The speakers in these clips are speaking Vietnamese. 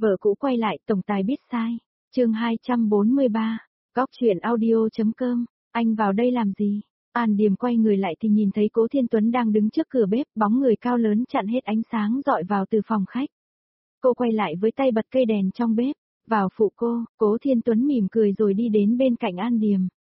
Vợ cũ quay lại, tổng tài biết sai. Chương 243. Góc truyện audio.com. Anh vào đây làm gì? An Điềm quay người lại thì nhìn thấy Cố Thiên Tuấn đang đứng trước cửa bếp, bóng người cao lớn chặn hết ánh sáng dọi vào từ phòng khách. Cô quay lại với tay bật cây đèn trong bếp, vào phụ cô, Cố Thiên Tuấn mỉm cười rồi đi đến bên cạnh An Điềm.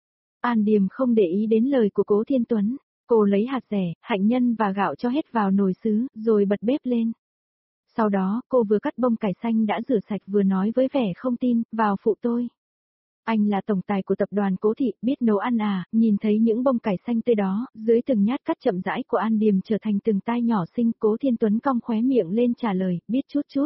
An Điềm không để ý đến lời của Cố Thiên Tuấn, cô lấy hạt dẻ, hạnh nhân và gạo cho hết vào nồi sứ, rồi bật bếp lên. Sau đó, cô vừa cắt bông cải xanh đã rửa sạch vừa nói với vẻ không tin, vào phụ tôi. Anh là tổng tài của tập đoàn Cố Thị, biết nấu ăn à? Nhìn thấy những bông cải xanh tươi đó, dưới từng nhát cắt chậm rãi của An Điềm trở thành từng tai nhỏ xinh, Cố Thiên Tuấn cong khóe miệng lên trả lời, biết chút chút.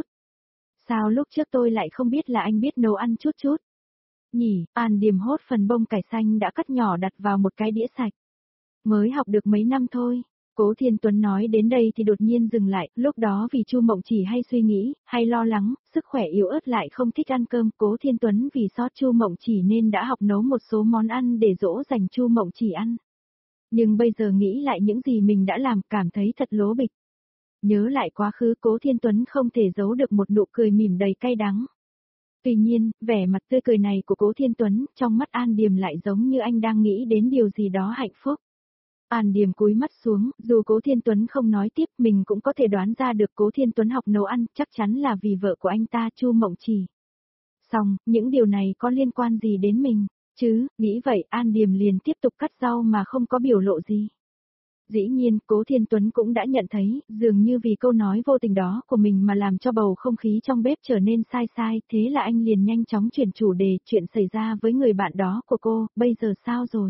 Sao lúc trước tôi lại không biết là anh biết nấu ăn chút chút? Nhỉ, An Điềm hốt phần bông cải xanh đã cắt nhỏ đặt vào một cái đĩa sạch. Mới học được mấy năm thôi. Cố Thiên Tuấn nói đến đây thì đột nhiên dừng lại, lúc đó vì Chu Mộng Chỉ hay suy nghĩ, hay lo lắng, sức khỏe yếu ớt lại không thích ăn cơm, Cố Thiên Tuấn vì xót Chu Mộng Chỉ nên đã học nấu một số món ăn để dỗ dành Chu Mộng Chỉ ăn. Nhưng bây giờ nghĩ lại những gì mình đã làm, cảm thấy thật lố bịch. Nhớ lại quá khứ, Cố Thiên Tuấn không thể giấu được một nụ cười mỉm đầy cay đắng. Tuy nhiên, vẻ mặt tươi cười này của Cố Thiên Tuấn, trong mắt An Điềm lại giống như anh đang nghĩ đến điều gì đó hạnh phúc. An Điềm cúi mắt xuống, dù Cố Thiên Tuấn không nói tiếp, mình cũng có thể đoán ra được Cố Thiên Tuấn học nấu ăn, chắc chắn là vì vợ của anh ta Chu Mộng Chỉ. Xong, những điều này có liên quan gì đến mình, chứ, nghĩ vậy An Điềm liền tiếp tục cắt rau mà không có biểu lộ gì. Dĩ nhiên, Cố Thiên Tuấn cũng đã nhận thấy, dường như vì câu nói vô tình đó của mình mà làm cho bầu không khí trong bếp trở nên sai, thế là anh liền nhanh chóng chuyển chủ đề, chuyện xảy ra với người bạn đó của cô, bây giờ sao rồi?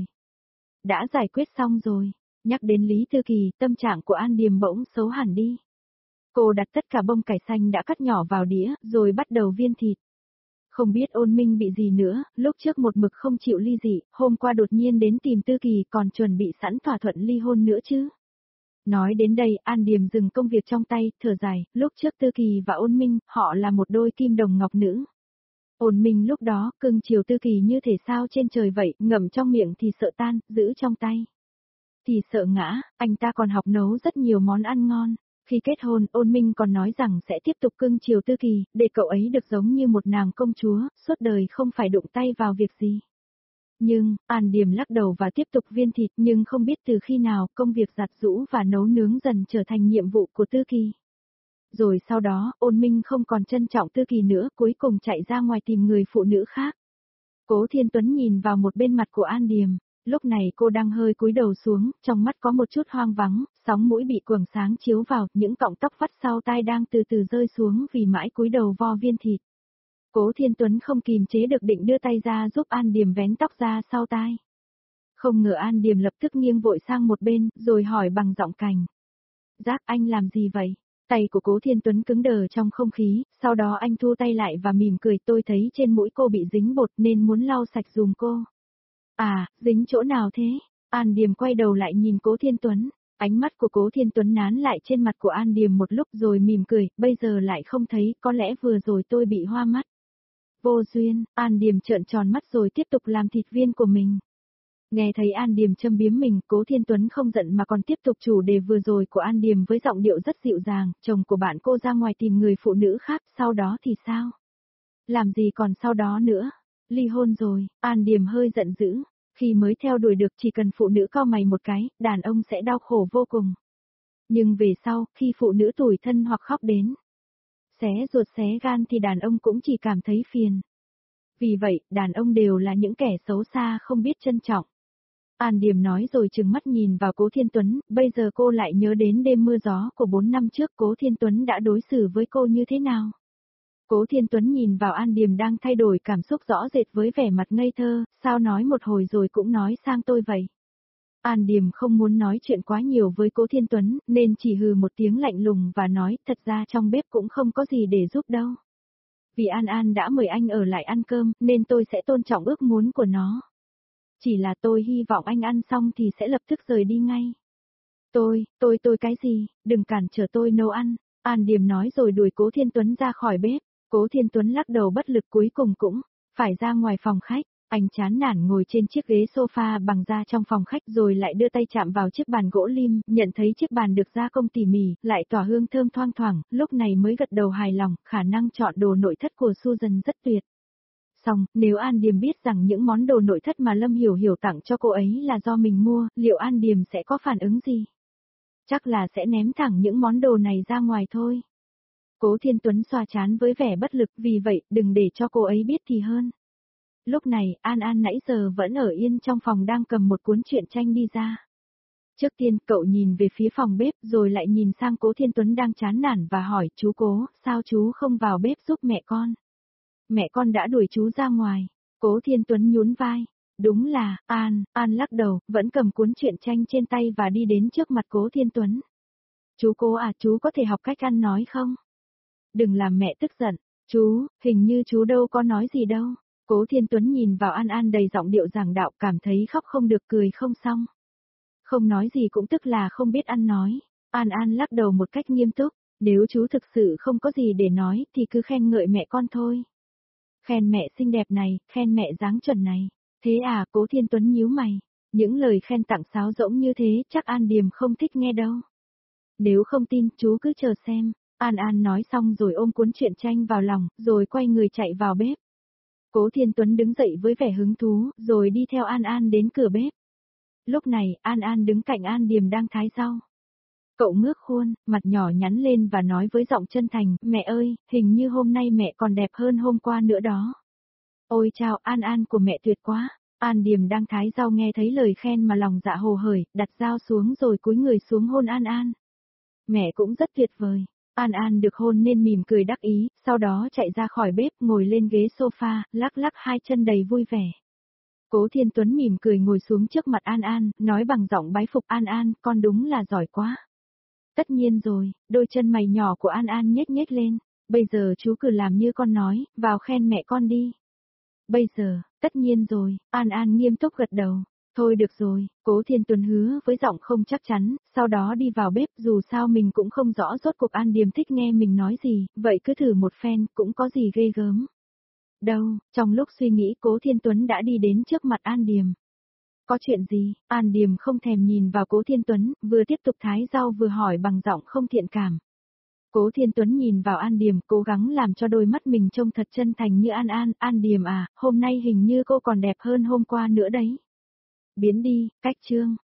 Đã giải quyết xong rồi. Nhắc đến Lý Thư Kỳ, tâm trạng của An Điềm bỗng xấu hẳn đi. Cô đặt tất cả bông cải xanh đã cắt nhỏ vào đĩa, rồi bắt đầu viên thịt. Không biết Ôn Minh bị gì nữa, lúc trước một mực không chịu ly dị, hôm qua đột nhiên đến tìm Thư Kỳ còn chuẩn bị sẵn thỏa thuận ly hôn nữa chứ. Nói đến đây, An Điềm dừng công việc trong tay, thở dài, lúc trước Thư Kỳ và Ôn Minh, họ là một đôi kim đồng ngọc nữ. Ôn Minh lúc đó, cưng chiều Thư Kỳ như thể sao trên trời vậy, ngậm trong miệng thì sợ tan, giữ trong tay thì sợ ngã, anh ta còn học nấu rất nhiều món ăn ngon. Khi kết hôn, Ôn Minh còn nói rằng sẽ tiếp tục cưng chiều Thư Kỳ, để cậu ấy được giống như một nàng công chúa, suốt đời không phải đụng tay vào việc gì. Nhưng, An Điềm lắc đầu và tiếp tục viên thịt, nhưng không biết từ khi nào, công việc giặt giũ và nấu nướng dần trở thành nhiệm vụ của Thư Kỳ. Rồi sau đó, Ôn Minh không còn trân trọng Thư Kỳ nữa, cuối cùng chạy ra ngoài tìm người phụ nữ khác. Cố Thiên Tuấn nhìn vào một bên mặt của An Điềm. Lúc này cô đang hơi cúi đầu xuống, trong mắt có một chút hoang vắng, sóng mũi bị quầng sáng chiếu vào, những cọng tóc vắt sau tai đang từ từ rơi xuống vì mãi cúi đầu vo viên thịt. Cố Thiên Tuấn không kìm chế được định đưa tay ra giúp An Điềm vén tóc ra sau tai. Không ngờ An Điềm lập tức nghiêng vội sang một bên, rồi hỏi bằng giọng cành. Giác, anh làm gì vậy? Tay của Cố Thiên Tuấn cứng đờ trong không khí, sau đó anh thu tay lại và mỉm cười, tôi thấy trên mũi cô bị dính bột nên muốn lau sạch dùm cô. À, dính chỗ nào thế? An Điềm quay đầu lại nhìn Cố Thiên Tuấn, ánh mắt của Cố Thiên Tuấn nán lại trên mặt của An Điềm một lúc rồi mỉm cười, bây giờ lại không thấy, có lẽ vừa rồi tôi bị hoa mắt. Vô duyên, An Điềm trợn tròn mắt rồi tiếp tục làm thịt viên của mình. Nghe thấy An Điềm châm biếm mình, Cố Thiên Tuấn không giận mà còn tiếp tục chủ đề vừa rồi của An Điềm với giọng điệu rất dịu dàng, chồng của bạn cô ra ngoài tìm người phụ nữ khác, sau đó thì sao? Làm gì còn sau đó nữa? Ly hôn rồi, An Điềm hơi giận dữ. Khi mới theo đuổi được chỉ cần phụ nữ cau mày một cái, đàn ông sẽ đau khổ vô cùng. Nhưng về sau, khi phụ nữ tủi thân hoặc khóc đến, xé ruột xé gan thì đàn ông cũng chỉ cảm thấy phiền. Vì vậy, đàn ông đều là những kẻ xấu xa không biết trân trọng. An Điềm nói rồi trừng mắt nhìn vào Cố Thiên Tuấn, bây giờ cô lại nhớ đến đêm mưa gió của 4 năm trước Cố Thiên Tuấn đã đối xử với cô như thế nào. Cố Thiên Tuấn nhìn vào An Điềm đang thay đổi cảm xúc rõ rệt với vẻ mặt ngây thơ, sao nói một hồi rồi cũng nói sang tôi vậy. An Điềm không muốn nói chuyện quá nhiều với Cố Thiên Tuấn, nên chỉ hừ một tiếng lạnh lùng và nói, thật ra trong bếp cũng không có gì để giúp đâu. Vì An An đã mời anh ở lại ăn cơm, nên tôi sẽ tôn trọng ước muốn của nó. Chỉ là tôi hy vọng anh ăn xong thì sẽ lập tức rời đi ngay. Tôi cái gì, đừng cản trở tôi nấu ăn, An Điềm nói rồi đuổi Cố Thiên Tuấn ra khỏi bếp. Cố Thiên Tuấn lắc đầu bất lực cuối cùng cũng phải ra ngoài phòng khách. Anh chán nản ngồi trên chiếc ghế sofa bằng da trong phòng khách rồi lại đưa tay chạm vào chiếc bàn gỗ lim, nhận thấy chiếc bàn được gia công tỉ mỉ, lại tỏa hương thơm thoang thoảng, lúc này mới gật đầu hài lòng, khả năng chọn đồ nội thất của Susan rất tuyệt. Xong, nếu An Điềm biết rằng những món đồ nội thất mà Lâm Hiểu Hiểu tặng cho cô ấy là do mình mua, liệu An Điềm sẽ có phản ứng gì? Chắc là sẽ ném thẳng những món đồ này ra ngoài thôi. Cố Thiên Tuấn xoa trán với vẻ bất lực, vì vậy, đừng để cho cô ấy biết thì hơn. Lúc này, An An nãy giờ vẫn ở yên trong phòng đang cầm một cuốn truyện tranh đi ra. Trước tiên, cậu nhìn về phía phòng bếp rồi lại nhìn sang Cố Thiên Tuấn đang chán nản và hỏi, chú Cố, sao chú không vào bếp giúp mẹ con? Mẹ con đã đuổi chú ra ngoài. Cố Thiên Tuấn nhún vai. Đúng là, An lắc đầu, vẫn cầm cuốn truyện tranh trên tay và đi đến trước mặt Cố Thiên Tuấn. Chú Cố à, chú có thể học cách ăn nói không? Đừng làm mẹ tức giận. Chú, hình như chú đâu có nói gì đâu. Cố Thiên Tuấn nhìn vào An An đầy giọng điệu giảng đạo, cảm thấy khóc không được cười không xong. Không nói gì cũng tức là không biết ăn nói. An An lắc đầu một cách nghiêm túc. Nếu chú thực sự không có gì để nói thì cứ khen ngợi mẹ con thôi. Khen mẹ xinh đẹp này, khen mẹ dáng chuẩn này. Thế à, Cố Thiên Tuấn nhíu mày. Những lời khen tặng sáo rỗng như thế chắc An Điềm không thích nghe đâu. Nếu không tin, chú cứ chờ xem. An An nói xong rồi ôm cuốn truyện tranh vào lòng, rồi quay người chạy vào bếp. Cố Thiên Tuấn đứng dậy với vẻ hứng thú, rồi đi theo An An đến cửa bếp. Lúc này, An An đứng cạnh An Điềm đang thái rau. Cậu ngước khuôn, mặt nhỏ nhắn lên và nói với giọng chân thành, mẹ ơi, hình như hôm nay mẹ còn đẹp hơn hôm qua nữa đó. Ôi chao, An An của mẹ tuyệt quá. An Điềm đang thái rau nghe thấy lời khen mà lòng dạ hồ hởi, đặt dao xuống rồi cúi người xuống hôn An An. Mẹ cũng rất tuyệt vời. An An được hôn nên mỉm cười đắc ý, sau đó chạy ra khỏi bếp, ngồi lên ghế sofa, lắc lắc hai chân đầy vui vẻ. Cố Thiên Tuấn mỉm cười ngồi xuống trước mặt An An, nói bằng giọng bái phục, An An, con đúng là giỏi quá. Tất nhiên rồi, đôi chân mày nhỏ của An An nhếch nhếch lên. Bây giờ chú cứ làm như con nói, vào khen mẹ con đi. Bây giờ, tất nhiên rồi, An An nghiêm túc gật đầu. Thôi được rồi, Cố Thiên Tuấn hứa với giọng không chắc chắn, sau đó đi vào bếp, dù sao mình cũng không rõ rốt cuộc An Điềm thích nghe mình nói gì, vậy cứ thử một phen, cũng có gì ghê gớm. Đâu, trong lúc suy nghĩ Cố Thiên Tuấn đã đi đến trước mặt An Điềm. Có chuyện gì? An Điềm không thèm nhìn vào Cố Thiên Tuấn, vừa tiếp tục thái rau vừa hỏi bằng giọng không thiện cảm. Cố Thiên Tuấn nhìn vào An Điềm, cố gắng làm cho đôi mắt mình trông thật chân thành như An Điềm à, hôm nay hình như cô còn đẹp hơn hôm qua nữa đấy. Biến đi, cách chương.